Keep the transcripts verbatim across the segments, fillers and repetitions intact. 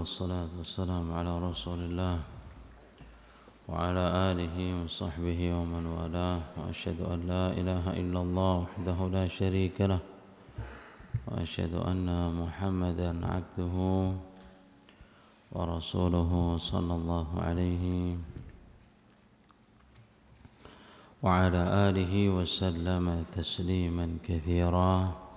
والصلاة والسلام على رسول الله وعلى آله وصحبه ومن والاه وأشهد أن لا إله إلا الله وحده لا شريك له وأشهد أن محمدا عبده ورسوله صلى الله عليه وعلى آله وسلم تسليما كثيرا.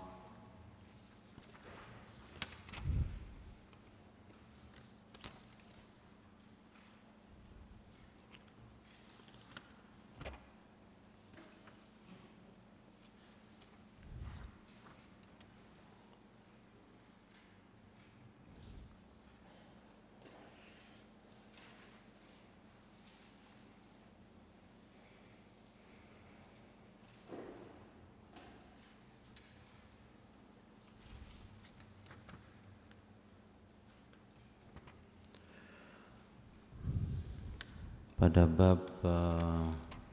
Pada bab uh,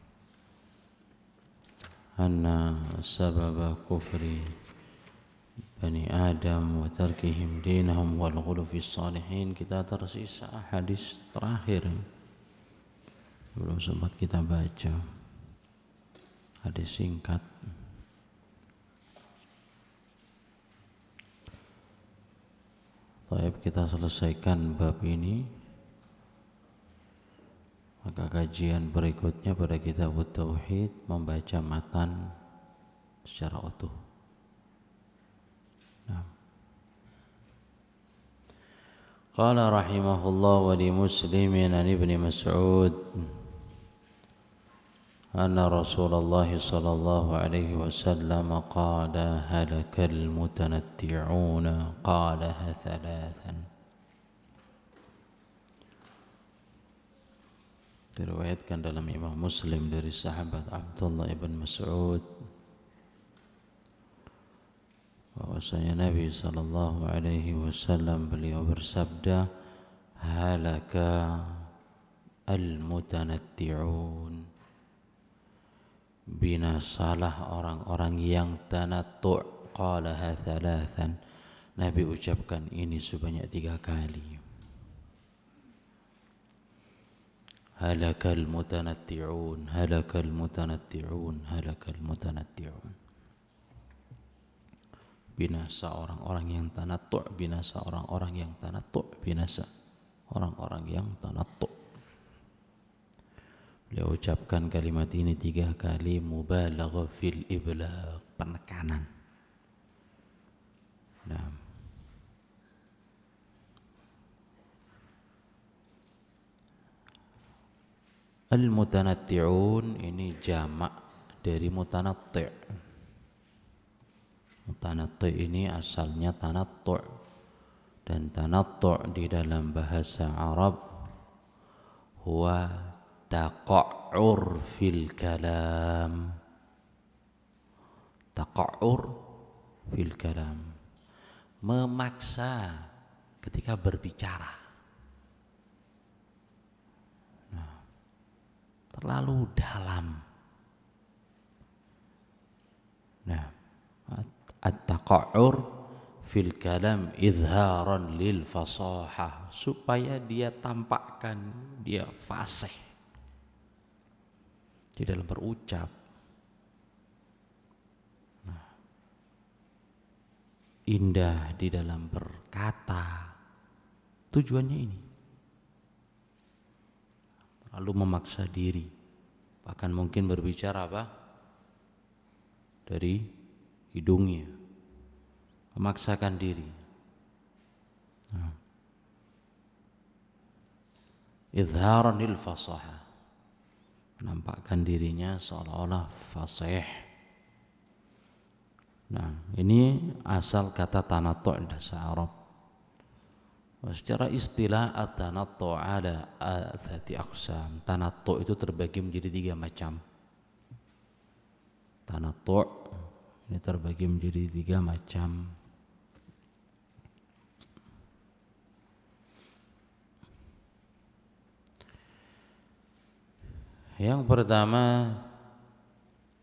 anna sababa kufri Bani Adam wa tarkihim dinahum wal ghulu fi salihin, kita tersisa hadis terakhir belum sempat kita baca, hadis singkat. Baik, kita selesaikan bab ini. Maka kajian berikutnya pada kitab Tauhid membaca matan secara utuh. Nah. Qala rahimahullah wa li Muslimin an Ibnu Mas'ud anna Rasulullah sallallahu alaihi wasallam qala halakal mutanatti'una qalaha thalathan. Diriwayatkan dalam Imam Muslim dari sahabat Abdullah ibn Mas'ud bahwasanya Nabi sallallahu alaihi wasallam beliau bersabda, halaka al-mutanatti'un, binasalah orang-orang yang tanattu'. Qalaha thalathan, Nabi ucapkan ini sebanyak tiga kali. Halakal mutanatti'un, halakal mutanatti'un, halakal mutanatti'un. Binasa orang-orang yang tanattu', binasa orang-orang yang tanattu', binasa orang-orang yang tanattu'. Beliau ucapkan kalimat ini tiga kali, mubalaghah fil iblagh, penekanan. Nah, al-mutanatti'un ini jamak dari mutanatti'. Mutanatti' ini asalnya tanattu', dan tanattu' di dalam bahasa Arab huwa taqa'ur fil kalam. Taqa'ur fil kalam, memaksa ketika berbicara. Terlalu dalam. Nah, at-taqa'ur fil kalam izharan lil fasahah, supaya dia tampakkan dia fasih di dalam berucap. Nah, indah di dalam berkata. Tujuannya ini. Lalu memaksa diri, bahkan mungkin berbicara apa? Dari hidungnya, memaksakan diri. Nah. Izharan lil fasaha, menampakkan dirinya seolah-olah fasih. Nah, ini asal kata tanattu' bahasa Arab. Secara istilah at-tanattu' ala athati aqsam. Tanattu' itu terbagi menjadi tiga macam. Tanattu' ini terbagi menjadi tiga macam. Yang pertama,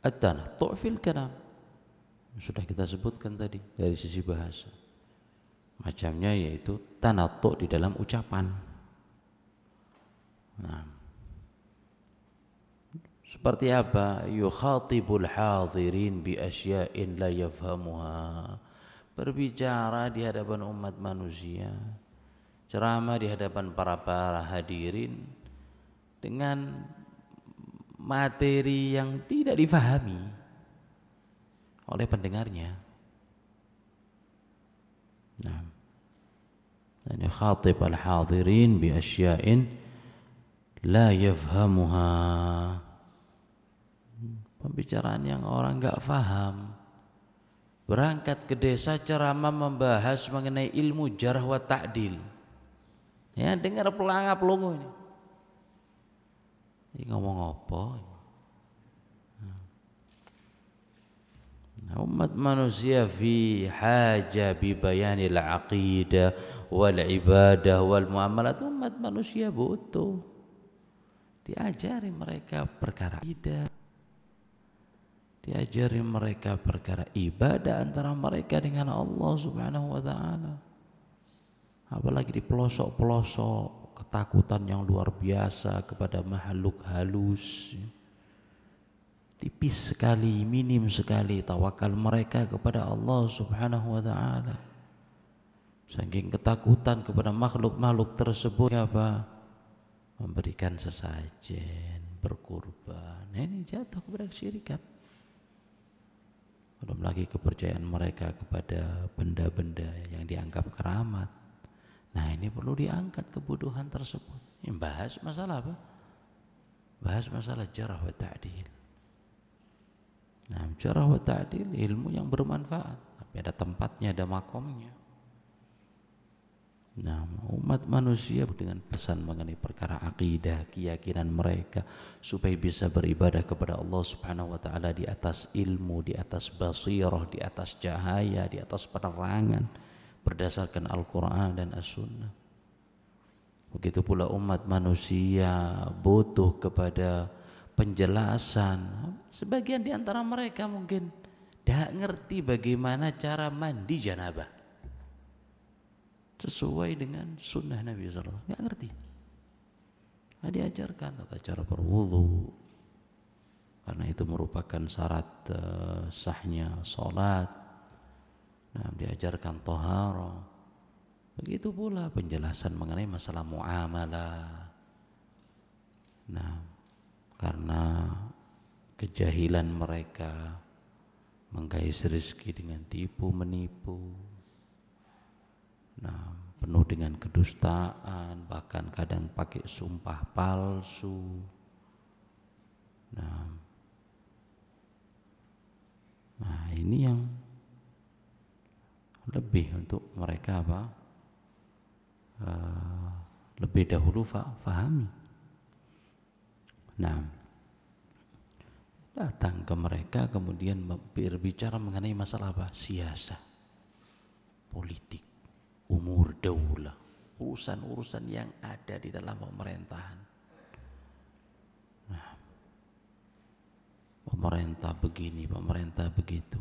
at-tanattu' fil kalam. Sudah kita sebutkan tadi dari sisi bahasa. Macamnya yaitu tanattu di dalam ucapan. Nah, seperti apa? Yukhatibul hadirin bi asya'in la yafhamuha. Berbicara di hadapan umat manusia, ceramah di hadapan para para hadirin dengan materi yang tidak difahami oleh pendengarnya. Nah, dan yukhatib al-hadirin bi asya'in la yafhamuha. Pembicaraan yang orang enggak faham. Berangkat ke desa ceramah membahas mengenai ilmu jarh wa ta'dil. Ya, dengar pelangap pelongo ini. Ini ngomong apa? Nah, umat manusia fi haja bi bayanil aqidah wal ibadah wal muamalat. Umat manusia butuh diajari mereka perkara akidah, diajari mereka perkara ibadah antara mereka dengan Allah Subhanahu wa taala. Apalagi di pelosok-pelosok, ketakutan yang luar biasa kepada makhluk halus. Tipis sekali, minim sekali tawakal mereka kepada Allah Subhanahu wa taala. Saking ketakutan kepada makhluk-makhluk tersebut apa? Memberikan sesajen, berkurban. Nah, ini jatuh kepada kesyirikan. Belum lagi kepercayaan mereka kepada benda-benda yang dianggap keramat. Nah, ini perlu diangkat kebodohan tersebut. Ini bahas masalah apa? Bahas masalah jarh wa ta'dil. Nah, jarh wa ta'dil ilmu yang bermanfaat, tapi ada tempatnya, ada makomnya. Nah, umat manusia dengan pesan mengenai perkara akidah, keyakinan mereka supaya bisa beribadah kepada Allah Subhanahu wa taala di atas ilmu, di atas basirah, di atas cahaya, di atas penerangan berdasarkan Al-Qur'an dan As-Sunnah. Begitu pula umat manusia butuh kepada penjelasan. Sebagian di antara mereka mungkin tidak ngerti bagaimana cara mandi janabah sesuai dengan sunnah Nabi shallallahu alaihi wasallam, nggak ngerti. Nah, diajarkan tata cara berwudu, karena itu merupakan syarat uh, sahnya sholat. Nah, diajarkan taharah. Begitu pula penjelasan mengenai masalah muamalah. Nah, karena kejahilan mereka menggais rezeki dengan tipu menipu. Nah, penuh dengan kedustaan, bahkan kadang pakai sumpah palsu. Nah, nah ini yang lebih untuk mereka apa? Uh, lebih dahulu fa- fahami. Nah, datang ke mereka kemudian berbicara mengenai masalah apa? Siasa, politik, umur daulah, urusan-urusan yang ada di dalam pemerintahan. Nah, pemerintah begini, pemerintah begitu.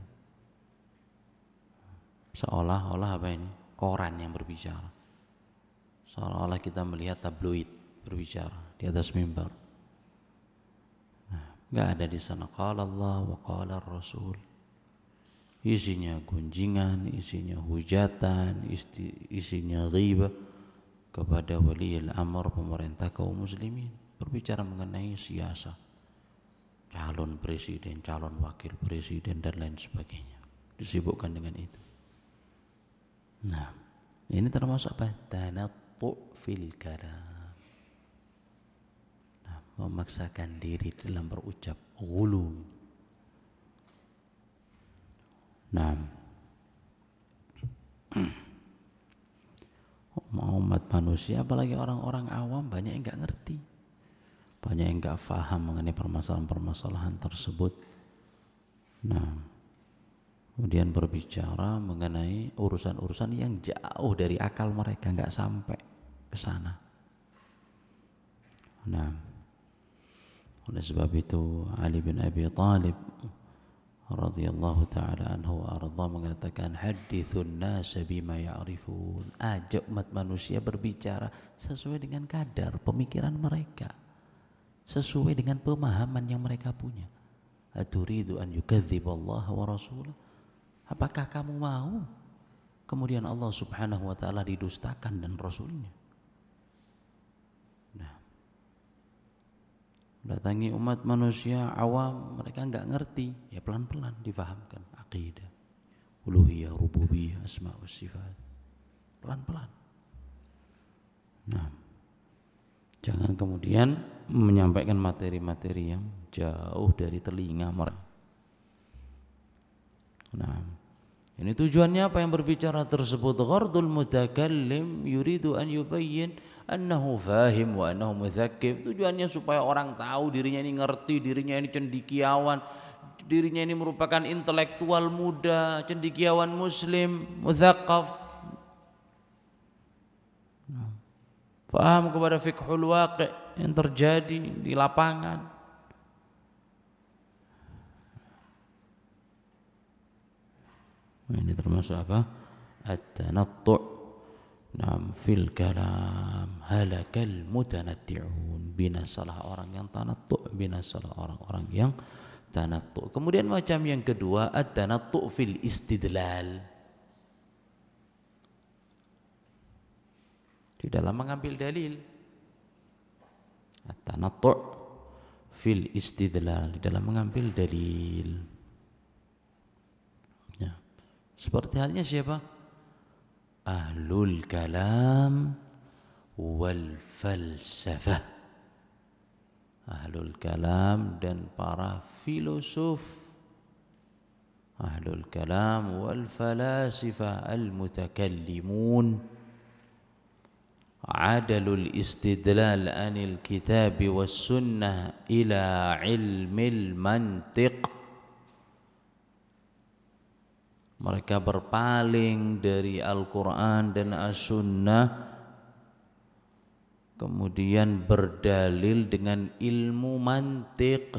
Seolah-olah apa ini? Koran yang berbicara. Seolah-olah kita melihat tabloid berbicara di atas mimbar. Nah, enggak ada di sana qala Allah wa qala Rasul. Isinya gunjingan, isinya hujatan, isinya ghibah kepada waliul amr pemerintah kaum muslimin, berbicara mengenai siasa, calon presiden, calon wakil presiden dan lain sebagainya, disibukkan dengan itu. Nah, ini termasuk apa? Tanattu fil kalam. Nah, memaksakan diri dalam berucap, ghulu. Nah, umat manusia apalagi orang-orang awam banyak yang enggak ngerti, banyak yang enggak faham mengenai permasalahan-permasalahan tersebut. Nah, kemudian berbicara mengenai urusan-urusan yang jauh dari akal mereka, enggak sampai ke sana. Nah, oleh sebab itu Ali bin Abi Thalib radhiyallahu taala anhu wa arda mengatakan, hadithun nasa bima ya'rifun, ajak umat manusia berbicara sesuai dengan kadar pemikiran mereka, sesuai dengan pemahaman yang mereka punya. Aturidu an yukadziballaha wa rasulah, apakah kamu mau kemudian Allah subhanahu wa ta'ala didustakan dan Rasulnya? Nah, datangi umat manusia awam, mereka nggak ngerti, ya pelan-pelan difahamkan akidah, uluhiyah, rububiyah, asma wa sifat, pelan-pelan. Nah, jangan kemudian menyampaikan materi-materi yang jauh dari telinga mereka. Nah, ini tujuannya apa yang berbicara tersebut? Ghardul mutakallim yuridu an yubayyin annahu fahim wa annahu mudzakkir. Tujuannya supaya orang tahu dirinya ini ngerti, dirinya ini cendekiawan, dirinya ini merupakan intelektual muda, cendekiawan muslim, mudzakkaf. Paham kepada fiqhul waqi' yang terjadi di lapangan. Ini termasuk apa? At-tanattu' nam fil kalam, halakal mutanatti'un, binasalah orang yang tanattu', binasalah orang-orang yang tanattu'. Kemudian macam yang kedua, at-tanattu' fil istidlal, di dalam mengambil dalil. At-tanattu' fil istidlal, di dalam mengambil dalil. Seperti halnya siapa? Ahlul kalam wal falsafah. Ahlul kalam dan para filosof. Ahlul kalam wal falasifah al mutakallimun. Adalul istidlal anil kitab was sunnah ila ilmil mantiq. Mereka berpaling dari Al-Quran dan As-Sunnah, kemudian berdalil dengan ilmu mantiq.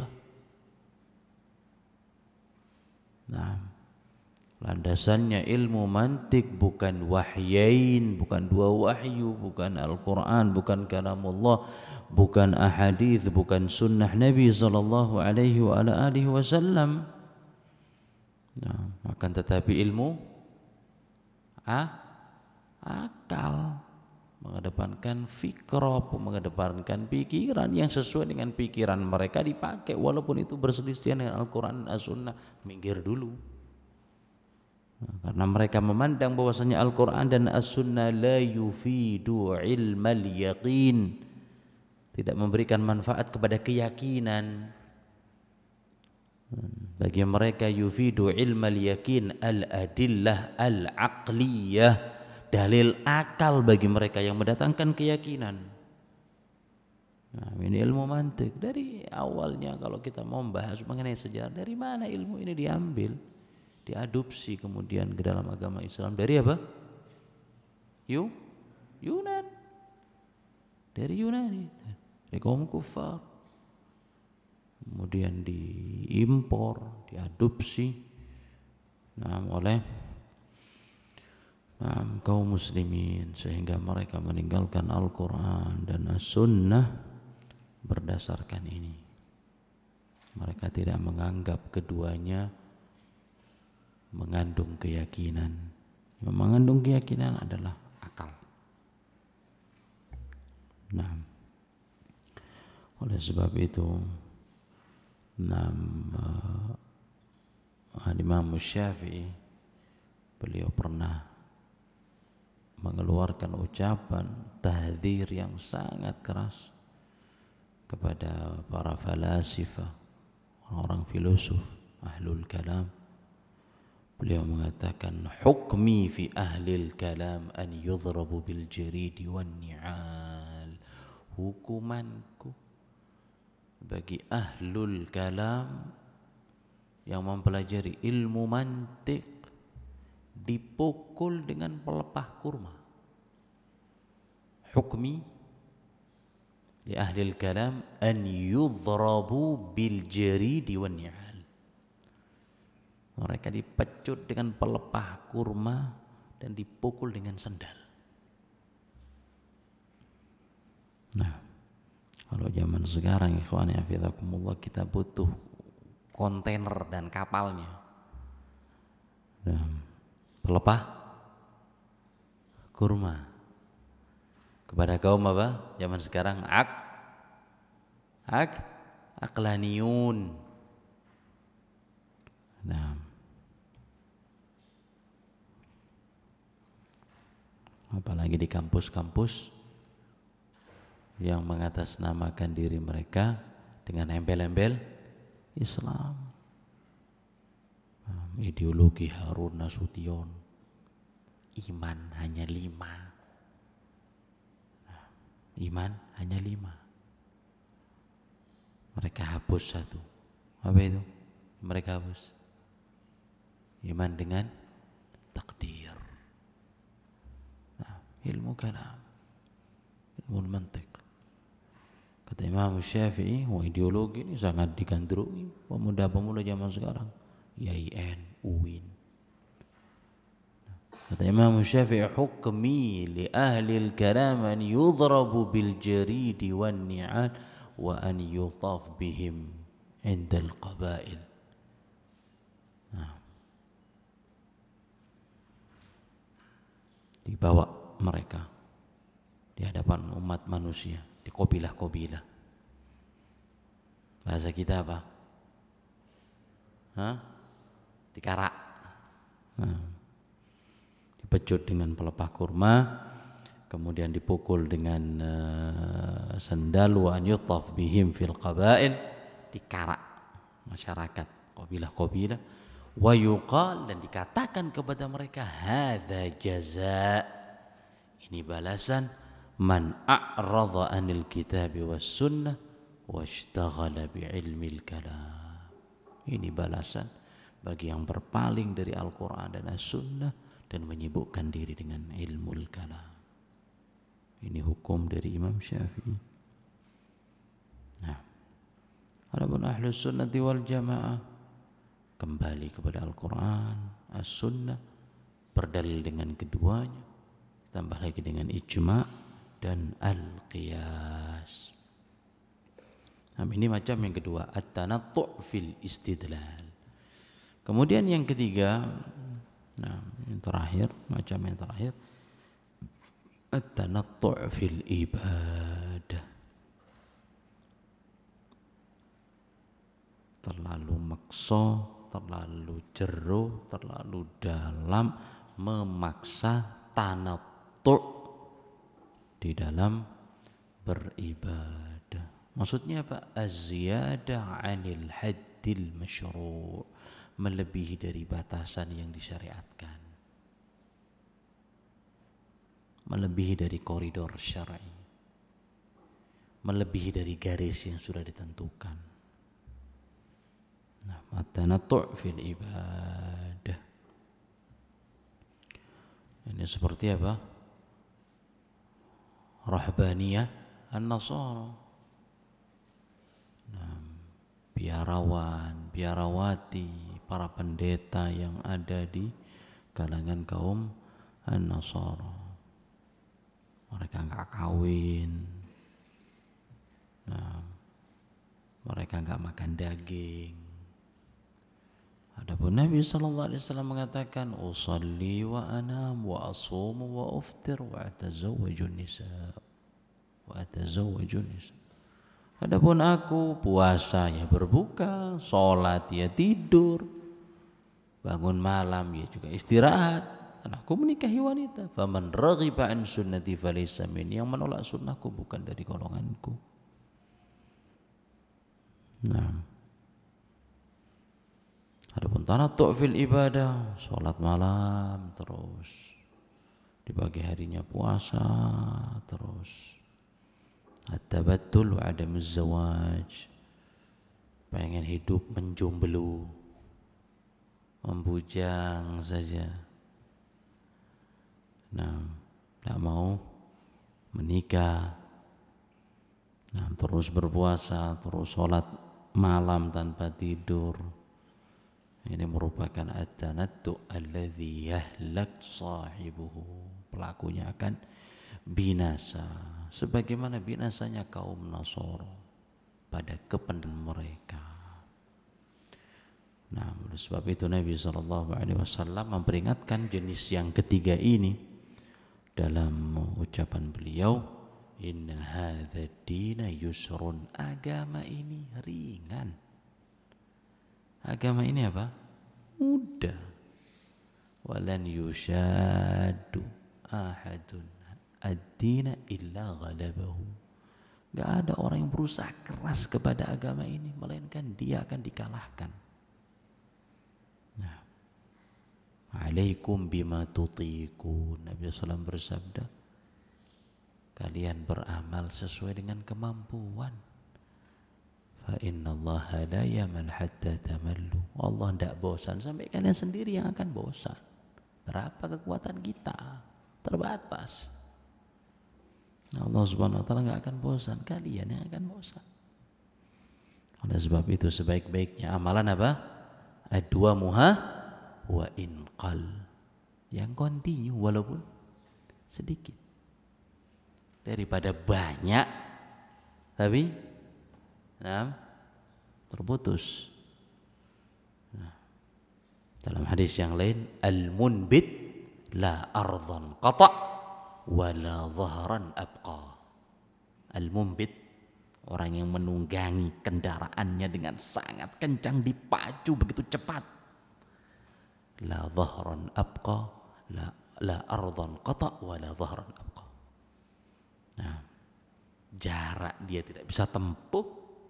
Nah, landasannya ilmu mantiq, bukan wahyain, bukan dua wahyu, bukan Al-Quran, bukan kalamullah, bukan ahadits, bukan sunnah Nabi sallallahu alaihi wa ala alihi wasallam. Nah, akan tetapi ilmu ah, akal, mengedepankan fikra, mengedepankan pikiran yang sesuai dengan pikiran mereka dipakai, walaupun itu berselisih dengan Al-Quran dan As-Sunnah. Minggir dulu. Nah, karena mereka memandang bahwasanya Al-Quran dan As-Sunnah la yufidu ilmal yaqin, tidak memberikan manfaat kepada keyakinan. Bagi mereka yufidu ilmal yakin al-adillah al-aqliyah, dalil akal bagi mereka yang mendatangkan keyakinan. Nah, ini ilmu mantik. Dari awalnya kalau kita mau membahas mengenai sejarah, dari mana ilmu ini diambil, diadopsi kemudian ke dalam agama Islam? Dari apa? Yu, Yunan. Dari Yunani, dari kaum kufar. Kemudian diimpor, diadopsi nah, oleh nah, kaum muslimin, sehingga mereka meninggalkan Al-Quran dan As-Sunnah berdasarkan ini. Mereka tidak menganggap keduanya mengandung keyakinan. Yang mengandung keyakinan adalah akal. Nah, oleh sebab itu, Nam uh, Imam Syafi'i, beliau pernah mengeluarkan ucapan tahdzir yang sangat keras kepada para falasifah, orang-orang filosof, ahlul kalam. Beliau mengatakan, hukmi fi ahlil kalam an yudrabu bil jaridi wan ni'al. Hukumanku bagi ahlul kalam yang mempelajari ilmu mantik dipukul dengan pelepah kurma. Hukmi li ahlil kalam an yudrabu bil jaridi wan ni'al. Mereka dipecut dengan pelepah kurma dan dipukul dengan sendal. Nah, kalau zaman sekarang ikhwani hafizakumullah kita butuh kontainer dan kapalnya. Nah, pelepah kurma kepada kaum apa? Zaman sekarang ak ak aklaniun. Nah, apalagi di kampus-kampus yang mengatasnamakan diri mereka dengan embel-embel Islam, ideologi Harun Nasution, iman hanya lima, iman hanya lima. Mereka hapus satu. Apa itu? Mereka hapus iman dengan takdir. Nah, ilmu kalam, ilmu mantiq. Kata Imam Syafi'i, wah ideologi ini sangat digandrungi pemuda-pemuda zaman sekarang. Y I N, U I N. Kata Imam Syafi'i, hukmi li ahli al-kalam an yudrabu bil jaridi wan ni'al wa an yutaf bihim inda al-qabail. Nah, dibawa mereka di hadapan umat manusia, di kabilah-kabilah. Bahasa kita apa? Hah? Dikarak. Nah, dipecut dengan pelepah kurma, kemudian dipukul dengan uh, sendal, wa an yutaf bihim fil qabail, dikarak masyarakat kabilah-kabilah, wa yuqal, dan dikatakan kepada mereka, hadza jazaa, ini balasan man a'radha anil kitabi was sunnah washtaghala bi ilmil kalam. Ini balasan bagi yang berpaling dari Al-Quran dan As-Sunnah dan menyibukkan diri dengan ilmul kalam. Ini hukum dari Imam Syafi'i. Nah, adapun Ahlus Sunnati wal Jamaah kembali kepada Al-Quran, As-Sunnah, berdalil dengan keduanya, tambah lagi dengan ijma' dan al-qiyas. Nah, ini macam yang kedua, at-tanattu' fil istidlal. Kemudian yang ketiga, nah yang terakhir, macam yang terakhir, at-tanattu' fil ibadah. Terlalu maksa, terlalu jero, terlalu dalam, memaksa tanattu' di dalam beribadah. Maksudnya apa? Az-ziyadah 'anil haddil masyru', melebihi dari batasan yang disyariatkan, melebihi dari koridor syar'i, melebihi dari garis yang sudah ditentukan. Nah, at-tanattu' fil ibadah. Ini seperti apa? Rahbaniyah an-Nasara. Nah, biarawan, biarawati, para pendeta yang ada di kalangan kaum an-Nasara. Mereka enggak kawin. Nah, mereka enggak makan daging. Adapun Nabi sallallahu alaihi wasallam mengatakan, usalli wa anam wa asumu wa uftir wa atazawwaju nisa wa atazawwaju nisa. Adapun aku, puasa ya berbuka, sholat ya tidur, bangun malam ya juga istirahat, dan aku menikahi wanita. Faman raghiba an sunnati falaysa minni, yang menolak sunnahku bukan dari golonganku. Nah, adapun tanattu' fil ibadah, sholat malam terus, di pagi harinya puasa terus, at-tabattul wa adamuz zawaj, pengen hidup menjomblo, membujang saja. Nah, tidak mau menikah. Nah, terus berpuasa, terus sholat malam tanpa tidur. Ini merupakan at-tanattu alladhi yahlak sahibuhu, pelakunya akan binasa sebagaimana binasanya kaum Nasara pada kepentingan mereka. Nah, oleh sebab itu Nabi shallallahu alaihi wasallam memperingatkan jenis yang ketiga ini dalam ucapan beliau, inna hadzal dina yusrun, agama ini ringan. Agama ini apa? Mudah. Walan yushaddu ahadun ad-dina illa ghalabahu. Gak ada orang yang berusaha keras kepada agama ini melainkan dia akan dikalahkan. Nah, alaikum bima tutiqun, Nabi sallallahu alaihi wasallam bersabda, kalian beramal sesuai dengan kemampuan. Fa innallaha la yamal hatta tamallu, Allah tidak bosan sampai kalian sendiri yang akan bosan. Berapa kekuatan kita? Terbatas. Allah subhanahu wa ta'ala gak akan bosan, kalian yang akan bosan. Oleh sebab itu sebaik-baiknya amalan apa? Ad-dua muha wa inqal, yang continue walaupun sedikit, daripada banyak tapi nah, terputus. Nah, dalam hadis yang lain, al-munbit la ardhan qata wa la dhahran abqa. Al-munbit, orang yang menunggangi kendaraannya dengan sangat kencang, dipacu begitu cepat. La dhahran abqa, la la ardhan qata wa la dhahran abqa. Nah, jarak dia tidak bisa tempuh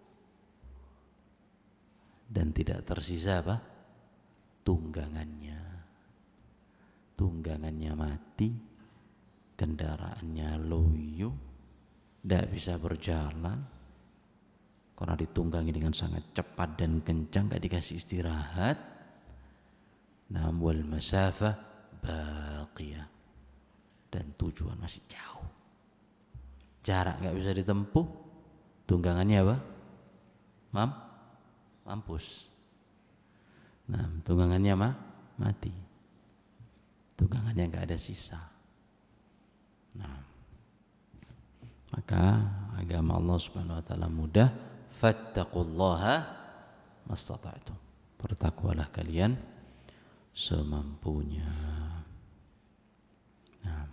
dan tidak tersisa apa? Tunggangannya. Tunggangannya mati, kendaraannya loyo, tidak bisa berjalan karena ditunggangi dengan sangat cepat dan kencang, gak dikasih istirahat. Nam wal masafah baqiyah, dan tujuan masih jauh, jarak gak bisa ditempuh, tunggangannya apa? Mam? Mampus. Nah, tunggangannya mah mati, tunggangannya gak ada sisa. Nah, maka agama Allah subhanahu wa ta'ala mudah. Fattaqullaha mastata'tum, bertakwalah kalian semampunya. Nah,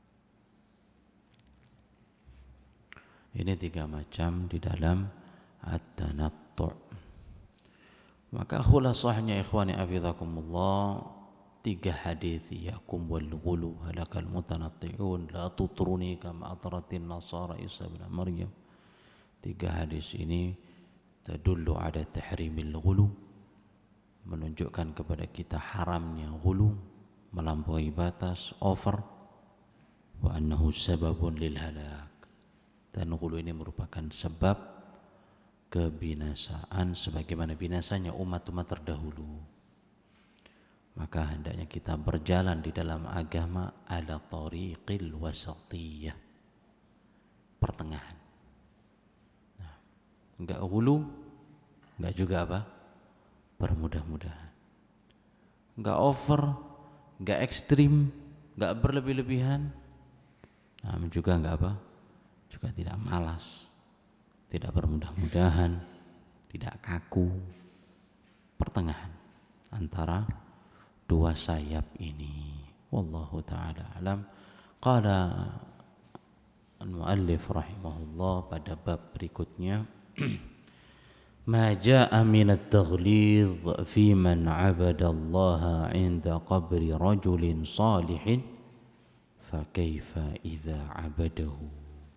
ini tiga macam di dalam at-tanattu'. Maka khulasahnya ikhwani hafizakumullah, tiga hadis, yakum wal ghulu halakal mutanatti'un la tutruni kama atratin nasara Isa bin Maryam. Tiga hadis ini tadullu ada tahrimil ghulu, menunjukkan kepada kita haramnya ghulu, melampaui batas, over, wa annahu sababun lil halak, dan ghulu ini merupakan sebab kebinasaan sebagaimana binasanya umat-umat terdahulu. Maka hendaknya kita berjalan di dalam agama ala tariqil wasatiyah, pertengahan. Nah, enggak ghulu, enggak juga apa? Bermudah-mudahan. Enggak over, enggak ekstrim, enggak berlebih-lebihan. Nah, juga enggak apa? Juga tidak malas, tidak bermudah-mudahan, tidak kaku, pertengahan antara dua sayap ini. Wallahu ta'ala alam. Qala al-muallif rahimahullah pada bab berikutnya, ma jaa'a min at-taghlidh fi man 'abada Allah 'inda qabri rajulin salihin fa kaifa idza 'abadahu.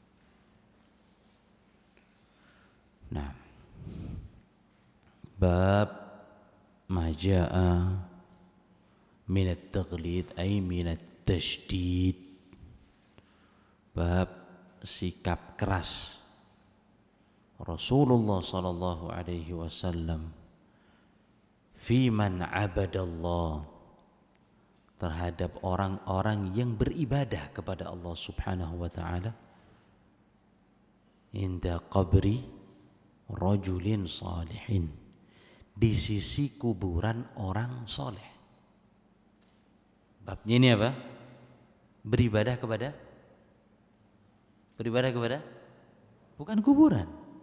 Nah, bab ma jaa'a min at-taghlid ay min at-tashdid, bab sikap keras Rasulullah sallallahu alaihi wasallam fi man abadallah, terhadap orang-orang yang beribadah kepada Allah subhanahu wa ta'ala, inda qabri rajulin salihin, di sisi kuburan orang soleh. Babnya ini apa? Beribadah kepada beribadah kepada bukan kuburan.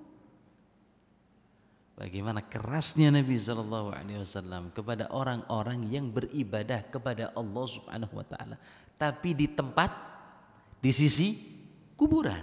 Bagaimana kerasnya Nabi Sallallahu Alaihi Wasallam kepada orang-orang yang beribadah kepada Allah Subhanahu Wa Taala, tapi di tempat di sisi kuburan.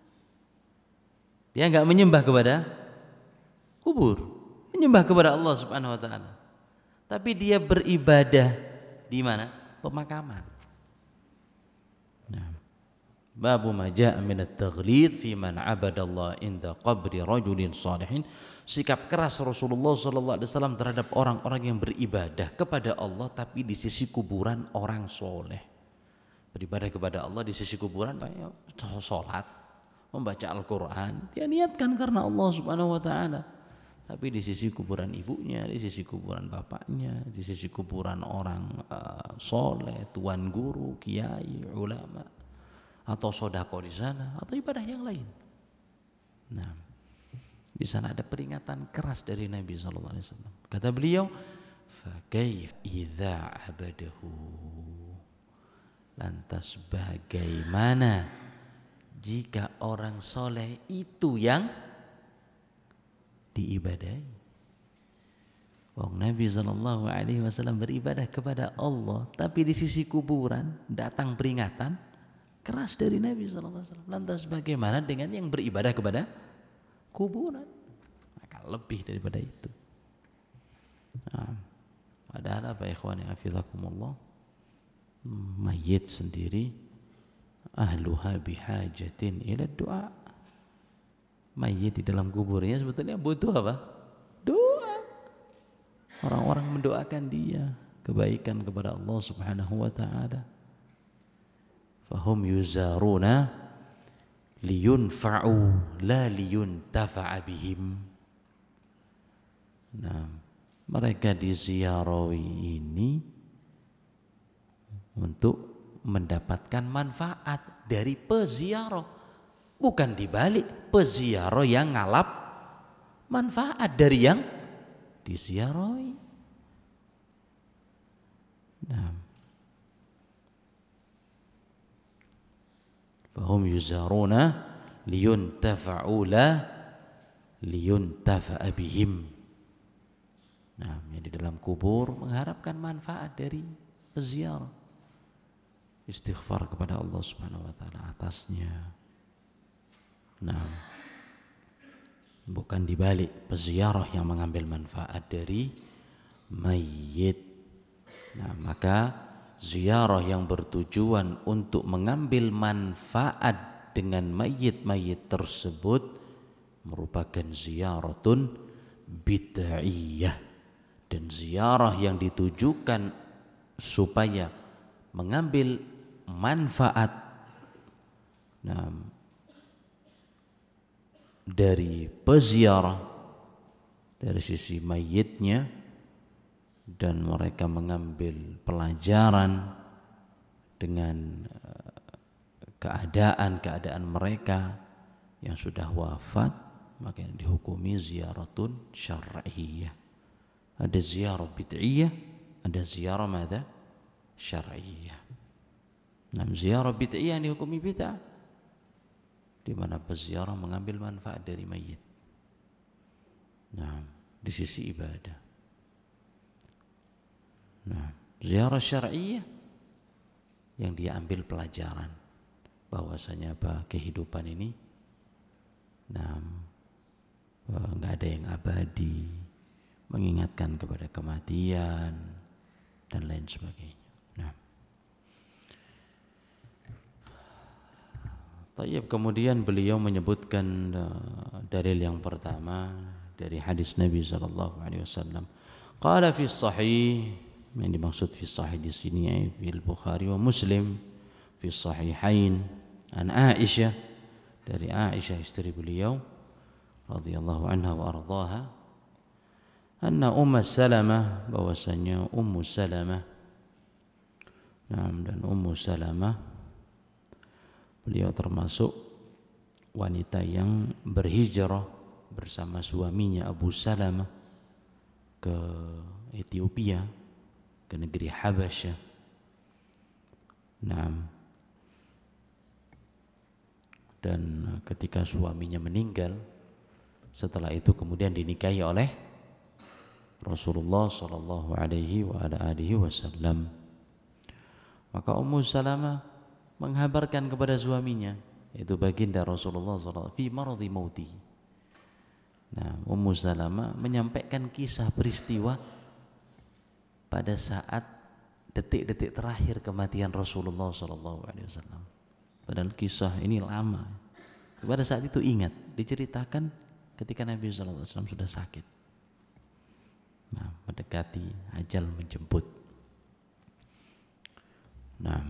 Dia nggak menyembah kepada kubur, menyembah kepada Allah Subhanahu Wa Taala, tapi dia beribadah di mana? Pemakaman. Nah. Babu ma jaa min at-taghlid fi man 'abada Allah inda qabri rajulin salihin. Sikap keras Rasulullah sallallahu alaihi wasallam terhadap orang-orang yang beribadah kepada Allah tapi di sisi kuburan orang soleh. Beribadah kepada Allah di sisi kuburan, salat, membaca Al-Qur'an, dia niatkan karena Allah Subhanahu wa taala. Tapi di sisi kuburan ibunya, di sisi kuburan bapaknya, di sisi kuburan orang uh, soleh, tuan guru, kiai, ulama, atau sodako di sana, atau ibadah yang lain. Nah, di sana ada peringatan keras dari Nabi Sallallahu Alaihi Wasallam. Kata beliau, "Fakayf idza abadahu." Lantas bagaimana jika orang soleh itu yang diibadahi? Wong Nabi Sallallahu Alaihi Wasallam beribadah kepada Allah, tapi di sisi kuburan datang peringatan keras dari Nabi Sallallahu Alaihi Wasallam. Lantas bagaimana dengan yang beribadah kepada kuburan? Maka lebih daripada itu. Nah, padahal apa ikhwani hafizakumullah, mayit sendiri ahluha bihajatin ila du'a. Mayit di dalam kuburnya sebetulnya butuh apa? Doa. Orang-orang mendoakan dia kebaikan kepada Allah Subhanahu wa taala. Fahum yuzaruna liyunfa'u la liyuntafa'a bihim. Nah, mereka diziarahi ini untuk mendapatkan manfaat dari peziarah, bukan dibalik, peziarah yang ngalap manfaat dari yang diziarahi. Nah, fahum yuzaruna liyuntafa'u la liyuntafa'a bihim. Nah, yang di dalam kubur mengharapkan manfaat dari peziarah, istighfar kepada Allah Subhanahu wa taala atasnya. Nah, bukan dibalik, peziarah yang mengambil manfaat dari mayit. Nah, maka ziarah yang bertujuan untuk mengambil manfaat dengan mayit-mayit tersebut merupakan ziyaratun bid'iyah, dan ziarah yang ditujukan supaya mengambil manfaat nah, dari peziarah dari sisi mayitnya, dan mereka mengambil pelajaran dengan keadaan-keadaan mereka yang sudah wafat, maka yang dihukumi ziyaratun syar'iyyah. Ada ziarah bid'iyah, ada ziarah madza? Syar'iyyah. Nah, ziarah bid'iyah yang dihukumi bid'ah, di mana peziarah mengambil manfaat dari mayit. Nah, di sisi ibadah. Nah, ziarah syar'iyyah yang dia ambil pelajaran bahwasanya apa, kehidupan ini nah enggak ada yang abadi, mengingatkan kepada kematian dan lain sebagainya. Nah, tayyib, kemudian beliau menyebutkan uh, dalil yang pertama dari hadis Nabi sallallahu alaihi wasallam. Qala fi sahih, yang dimaksud fi sahih di sini ay fil Bukhari wa Muslim, fi sahihain an Aisyah, dari Aisyah istri beliau radhiyallahu anha wa ardhaha, anna Ummu Salamah, bahwasanya Ummu Salamah, nah, dan Ummu Salamah beliau termasuk wanita yang berhijrah bersama suaminya Abu Salamah ke Ethiopia, ke negeri Habasyah. Nah, dan ketika suaminya meninggal, setelah itu kemudian dinikahi oleh Rasulullah sallallahu alaihi wa ala alihi wasallam. Maka Ummu Salamah menghabarkan kepada suaminya, yaitu baginda Rasulullah sallallahu alaihi wasallam, fi maradhi mautihi. Nah, Ummu Salamah menyampaikan kisah peristiwa pada saat detik-detik terakhir kematian Rasulullah sallallahu alaihi wasallam. Padahal kisah ini lama. Pada saat itu ingat, diceritakan ketika Nabi sallallahu alaihi wasallam sudah sakit. Nah, mendekati ajal menjemput. Nah,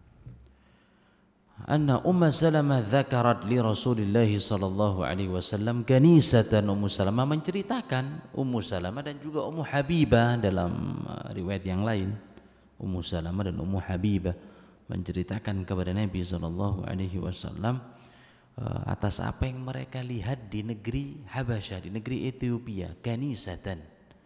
anna Ummu Salamah dzakarat li Rasulillah sallallahu alaihi wasallam kanisatan. Ummu Salamah menceritakan, Ummu Salamah dan juga Ummu Habibah dalam riwayat yang lain, Ummu Salamah dan Ummu Habibah menceritakan kepada Nabi sallallahu alaihi wasallam atas apa yang mereka lihat di negeri Habasyah, di negeri Ethiopia, kanisatan.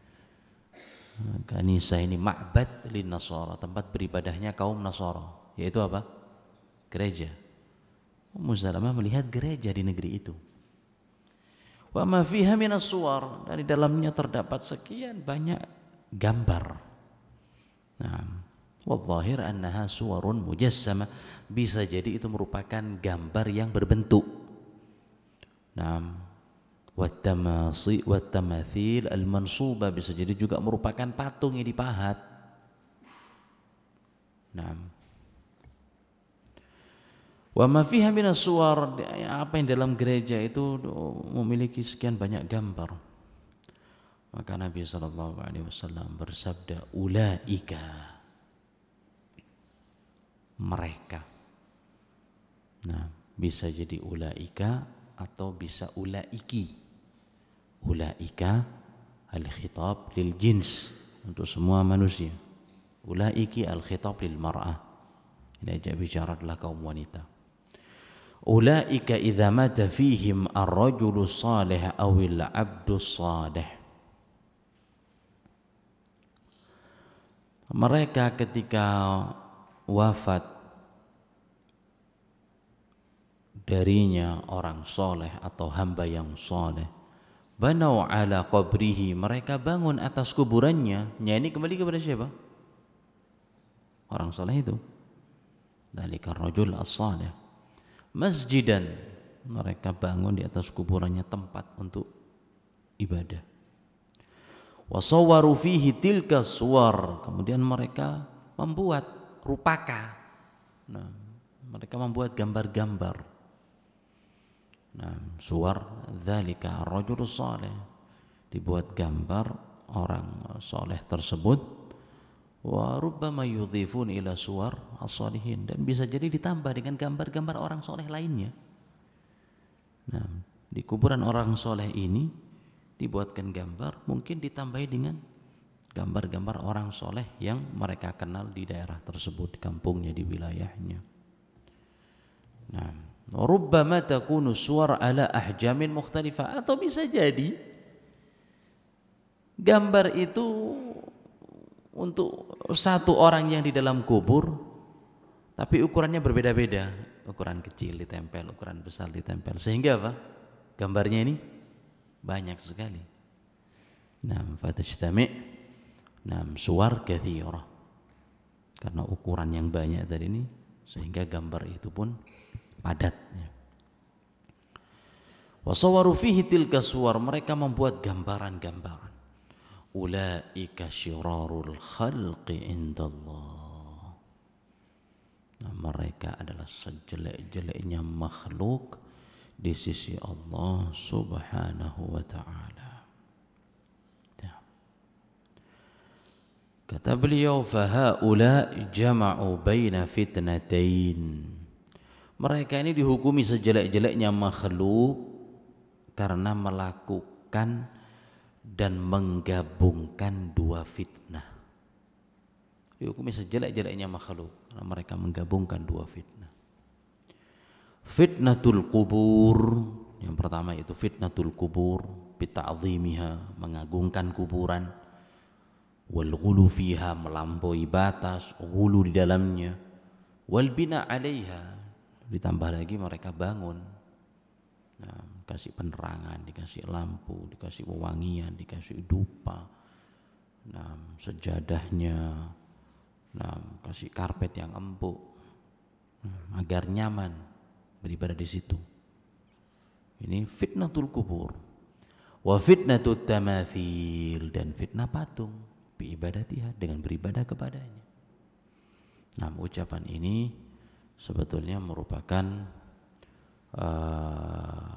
Kanisa ini ma'bad lin Nasara, tempat beribadahnya kaum Nasara, yaitu apa? Gereja. Ummu Salamah melihat gereja di negeri itu. Wa ma fiha minas suwar, dan di dalamnya terdapat sekian banyak gambar. Nah, wadh-dhahir annaha suwarun mujassama, bisa jadi itu merupakan gambar yang berbentuk. Nah, wat-tamasi wat-tamathil al-mansuba, bisa jadi juga merupakan patung yang dipahat. Nah, wa ma fiha minas suwar, apa yang dalam gereja itu memiliki sekian banyak gambar. Maka Nabi sallallahu alaihi wasallam bersabda, ulaika, mereka. Nah, bisa jadi ulaika atau bisa ulaiki. Ulaika al-khitab lil jins, untuk semua manusia. Ulaiki al-khitab lil mar'ah, ini ajak bicara adalah kaum wanita. Ulaika idza mata fihim ar-rajulu salih awil abdu salih. Mereka ketika wafat darinya orang soleh atau hamba yang soleh, banau ala qabrihi, mereka bangun atas kuburannya. Ya, ini kembali kepada siapa? Orang soleh itu. Dzalika ar-rajul as-salih. Masjidan, mereka bangun di atas kuburannya tempat untuk ibadah. Wa sawwaru fihi tilka suwar, kemudian mereka membuat rupaka. Nah, mereka membuat gambar-gambar. Nah, suwar dzalika ar-rajulus salih, dibuat gambar orang soleh tersebut. Wa rubbama yudhifun ila suwar as-salihin, dan bisa jadi ditambah dengan gambar-gambar orang soleh lainnya. Nah, di kuburan orang soleh ini dibuatkan gambar, mungkin ditambahi dengan gambar-gambar orang soleh yang mereka kenal di daerah tersebut, di kampungnya, di wilayahnya. Nah, rubbama takunu suwar ala ahjamin mukhtalifah, atau bisa jadi gambar itu untuk satu orang yang di dalam kubur, tapi ukurannya berbeda-beda. Ukuran kecil ditempel, ukuran besar ditempel, sehingga apa? Gambarnya ini banyak sekali. Nah, fatajtami' nam suwar katsirah, karena ukuran yang banyak tadi ini, sehingga gambar itu pun padat. Wa sawwaru fihi tilka suwar, mereka membuat gambaran-gambaran. Ulaika syirarul khalqi indallah, nah, mereka adalah sejelek-jeleknya makhluk di sisi Allah subhanahu wa ta'ala. Kata beliau, fahaula jama'u baina fitnatain, mereka ini dihukumi sejelek-jeleknya makhluk karena melakukan dan menggabungkan dua fitnah. Dihukumi sejelek-jeleknya makhluk karena mereka menggabungkan dua fitnah. Fitnatul kubur, yang pertama itu fitnatul kubur, bita'zimiha, mengagungkan kuburan. wal ghulu fiha, melampaui batas, ghulu di dalamnya, wal bina 'alaiha, ditambah lagi mereka bangun. Nah, kasih penerangan, dikasih lampu, dikasih wewangian, dikasih dupa, nah, sejadahnya, nah, kasih karpet yang empuk, nah, agar nyaman beribadah di situ. Ini fitnatul kubur. Wa fitnatut tamathil, dan fitnah patung, biibadatiha, dengan beribadah kepadanya. Nah, ucapan ini sebetulnya merupakan uh,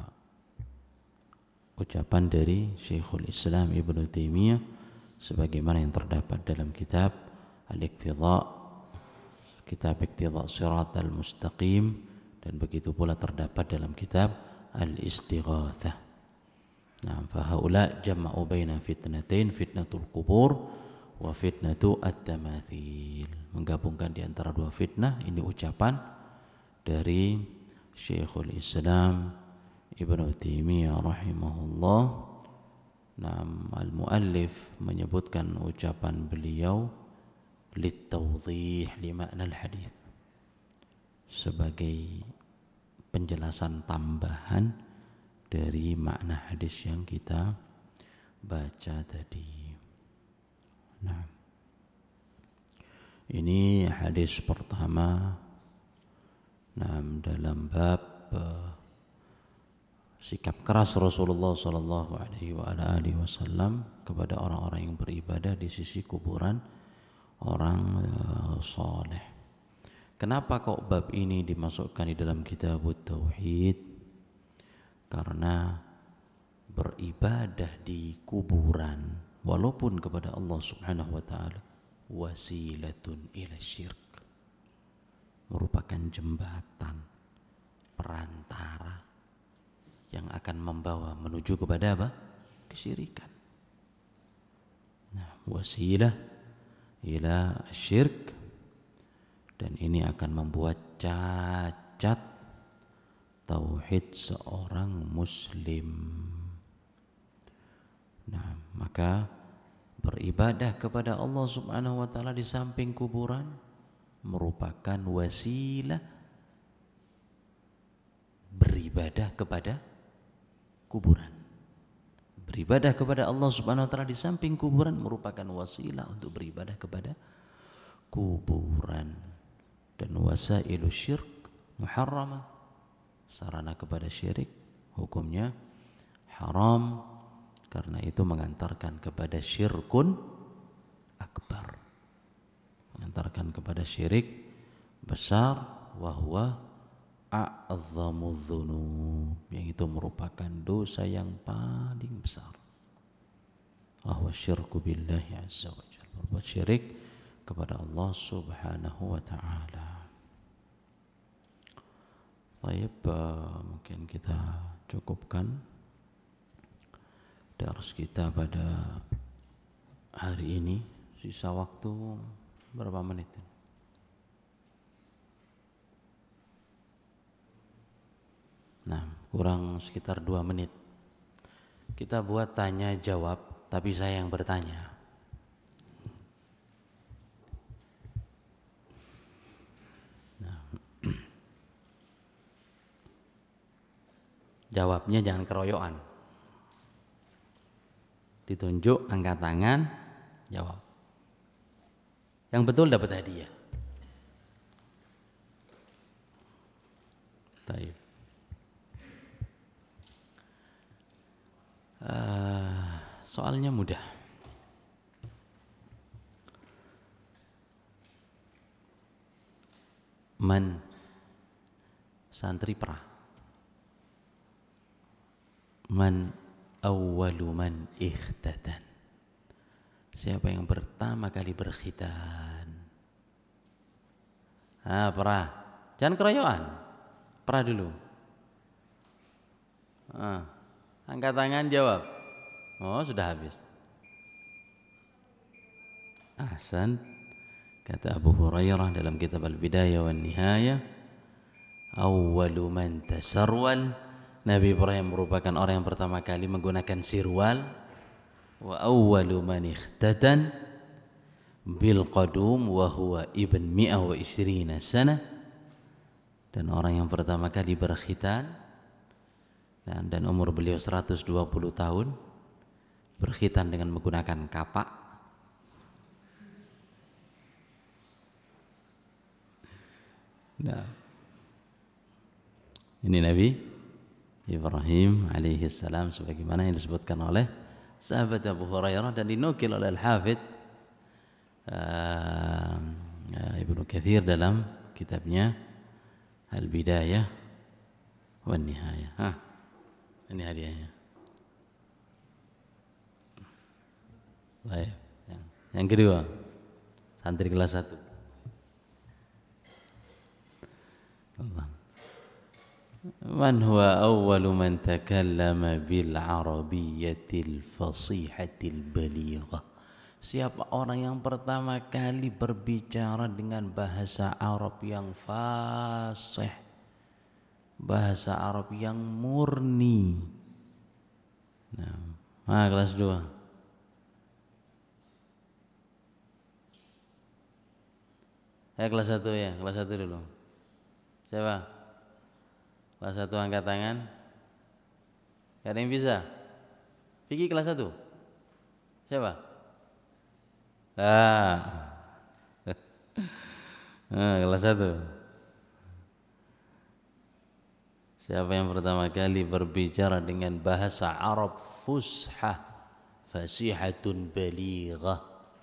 ucapan dari Syekhul Islam Ibnu Taimiyah sebagaimana yang terdapat dalam kitab Al-Iqtidha, kitab Iqtidha Shiratal Mustaqim, dan begitu pula terdapat dalam kitab Al-Istighatsah. Nah, fa haula jama'u baina fitnatain, fitnatul kubur wa fitnatu at-tamathil, menggabungkan di antara dua fitnah. Ini ucapan dari Syekhul Islam Ibnu Taimiyah rahimahullah. Nah, al-muallif menyebutkan ucapan beliau litawdih li makna al-hadis, sebagai penjelasan tambahan dari makna hadis yang kita baca tadi. Nah, ini hadis pertama, nah, dalam bab uh, sikap keras Rasulullah Sallallahu Alaihi Wasallam kepada orang-orang yang beribadah di sisi kuburan orang uh, soleh. Kenapa kok bab ini dimasukkan di dalam kitab Tauhid? Karena beribadah di kuburan walaupun kepada Allah Subhanahu wa taala wasilatun ila syirk, merupakan jembatan perantara yang akan membawa menuju kepada apa? Kesyirikan. Nah, wasilah ila syirk, dan ini akan membuat cacat tauhid seorang muslim. Nah, maka beribadah kepada Allah Subhanahu wa taala di samping kuburan merupakan wasilah beribadah kepada kuburan. Beribadah kepada Allah Subhanahu wa taala di samping kuburan merupakan wasilah untuk beribadah kepada kuburan. Dan wasailu syirk muharramah, sarana kepada syirik hukumnya haram, karena itu mengantarkan kepada syirkun akbar, mengantarkan kepada syirik besar, wahwa a'zamudz dzunub, yang itu merupakan dosa yang paling besar. Wahwa syirku billahi azza wa jalla, berbuat syirik kepada Allah Subhanahu wa taala. Baik, uh, mungkin kita cukupkan dars kita pada hari ini. Sisa waktu berapa menit? Nah, kurang sekitar dua menit. Kita buat tanya jawab, tapi saya yang bertanya. Jawabnya jangan keroyokan. Ditunjuk, angkat tangan, jawab. Yang betul dapat hadiah. Baik. Uh, soalnya mudah. Man santri pra. Man awwalu man ikhtatan, siapa yang pertama kali berkhitan? Ah, pra, jangan keroyokan, pra dulu. Ah, angkat tangan, jawab. Oh, sudah habis. Ahsan. Kata Abu Hurairah dalam kitab Al-Bidayah wan Nihayah, awwalu man tasarwal, Nabi Ibrahim merupakan orang yang pertama kali menggunakan sirwal. Wa awwalu man ikhtatan, bil qadum wa huwa ibn mi'a wa isrina sana, dan orang yang pertama kali berkhitan dan, dan umur beliau seratus dua puluh tahun, berkhitan dengan menggunakan kapak. Nah, ini Nabi Ibrahim alaihi salam sebagaimana yang disebutkan oleh sahabat Abu Hurairah dan dinukil oleh Al-Hafidz uh, uh, Ibnu Katsir dalam kitabnya Al-Bidayah wan Nihayah. Hah, ini hadiahnya. Baik. Yang, yang kedua, santri kelas satu. Allah. Man huwa awwalu man takallama bil arabiyyatil fasihatil balighah? Siapa orang yang pertama kali berbicara dengan bahasa Arab yang fasih, bahasa Arab yang murni? Nah, ah, kelas dua. Ya kelas satu ya, kelas satu dulu. Siapa? Kelas satu angkat tangan. Gak ada yang bisa? Fikih kelas satu? Siapa? Ah. Nah, kelas satu. Siapa yang pertama kali berbicara dengan bahasa Arab fushah, fasihatun balighah?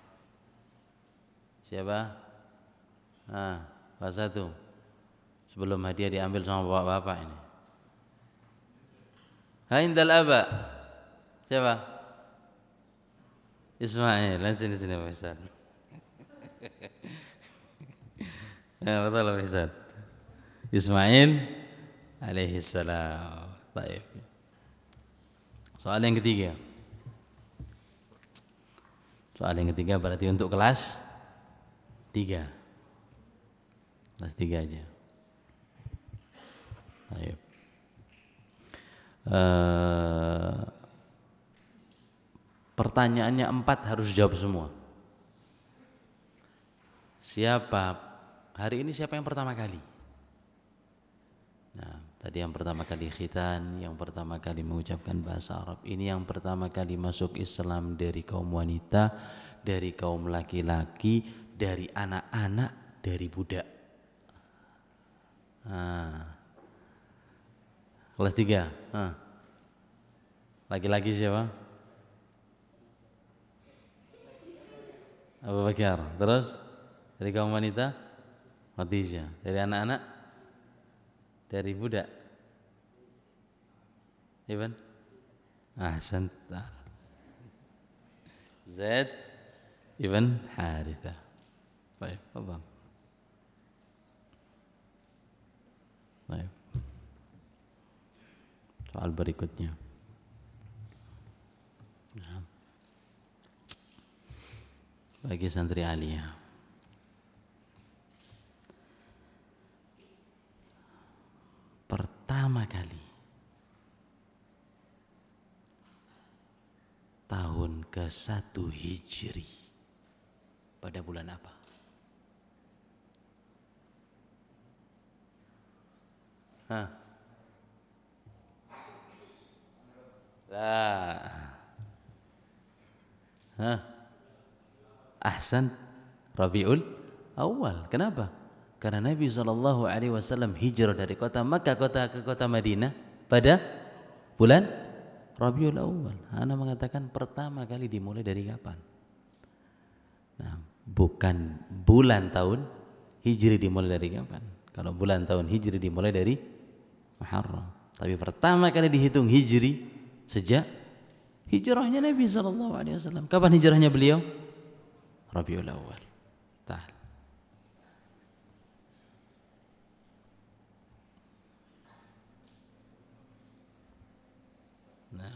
Siapa? Ah, kelas satu. Sebelum hadiah diambil sama bapak-bapak ini. Haindal aba. Siapa? Ismail. Langsung di sini Pak Ustaz. Ya, betul Pak Ustaz. Ismail alaihi salam. Baik. Soal yang ketiga. Soal yang ketiga berarti untuk kelas tiga. Kelas tiga aja. Ayo. Uh, pertanyaannya empat harus jawab semua. Siapa hari ini siapa yang pertama kali? Nah, tadi yang pertama kali khitan, yang pertama kali mengucapkan bahasa Arab. Ini yang pertama kali masuk Islam dari kaum wanita, dari kaum laki-laki, dari anak-anak, dari budak. Nah, kelas tiga. Hah. Laki-laki siapa? Abu Bakar. Terus dari kaum wanita Khadijah. Dari anak-anak, dari budak Ibn Ahsan Zaid Ibn Harithah. Baik, apa? Baik. Soal berikutnya. Nah. Bagi santri aliyah. Pertama kali tahun ke satu Hijri pada bulan apa? Hah? Lah. Hah? Ahsan, Rabiul Awal. Kenapa? Karena Nabi shallallahu alaihi wasallam hijrah dari kota Makkah kota ke kota Madinah pada bulan Rabiul Awal. Ana mengatakan pertama kali dimulai dari kapan? Nah, bukan bulan tahun Hijri dimulai dari kapan? Kalau bulan tahun Hijri dimulai dari Muharram. Tapi pertama kali dihitung Hijri sejak hijrahnya Nabi shallallahu alaihi wasallam. Kapan hijrahnya beliau? Rabiul Awal. Tahan. Nah,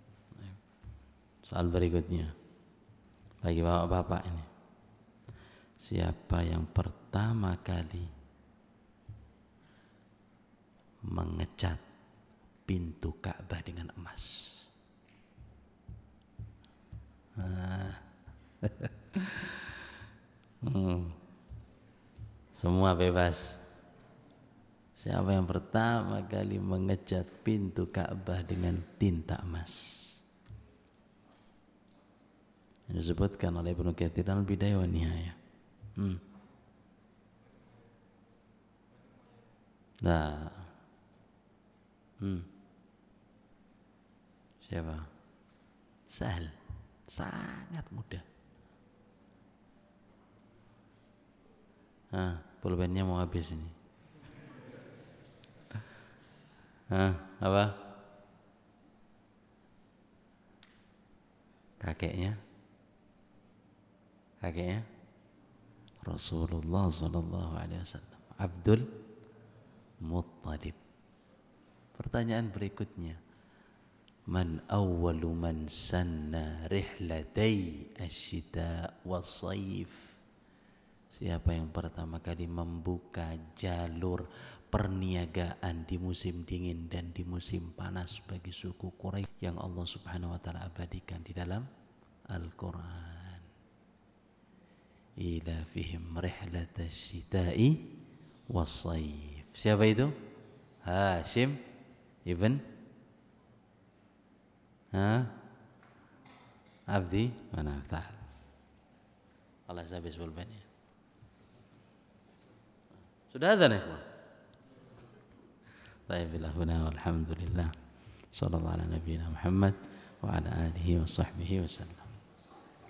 soal berikutnya bagi bapak-bapak ini, siapa yang pertama kali mengecat pintu Ka'bah dengan emas? Semua bebas. Siapa yang pertama kali mengecat pintu Ka'bah dengan tinta emas? Yang disebutkan oleh Ibnu Katsir dalam Bidayah wa Nihayah. Hmm. Nah. Hmm. Siapa? Sahal. Sangat mudah. Ah, pulpennya mau habis ini. Ah, apa? Kakeknya? Kakeknya? Rasulullah sallallahu alaihi wasallam. Abdul Muttalib. Pertanyaan berikutnya. Man awwalu man sanna rihlatai asy-syita was-sayf? Siapa yang pertama kali membuka jalur perniagaan di musim dingin dan di musim panas bagi suku Quraisy yang Allah Subhanahu wa taala abadikan di dalam Al-Qur'an? Ila fihim rihlatasy syita'i was-sayf. Siapa itu? Hashim ibn ha? Abdi Manaf. Allah habis pulpennya. Sudah ada nih. Baiklah, walhamdulillah. Sallallahu ala nabiyina Muhammad wa ala alihi wa sahbihi wasallam.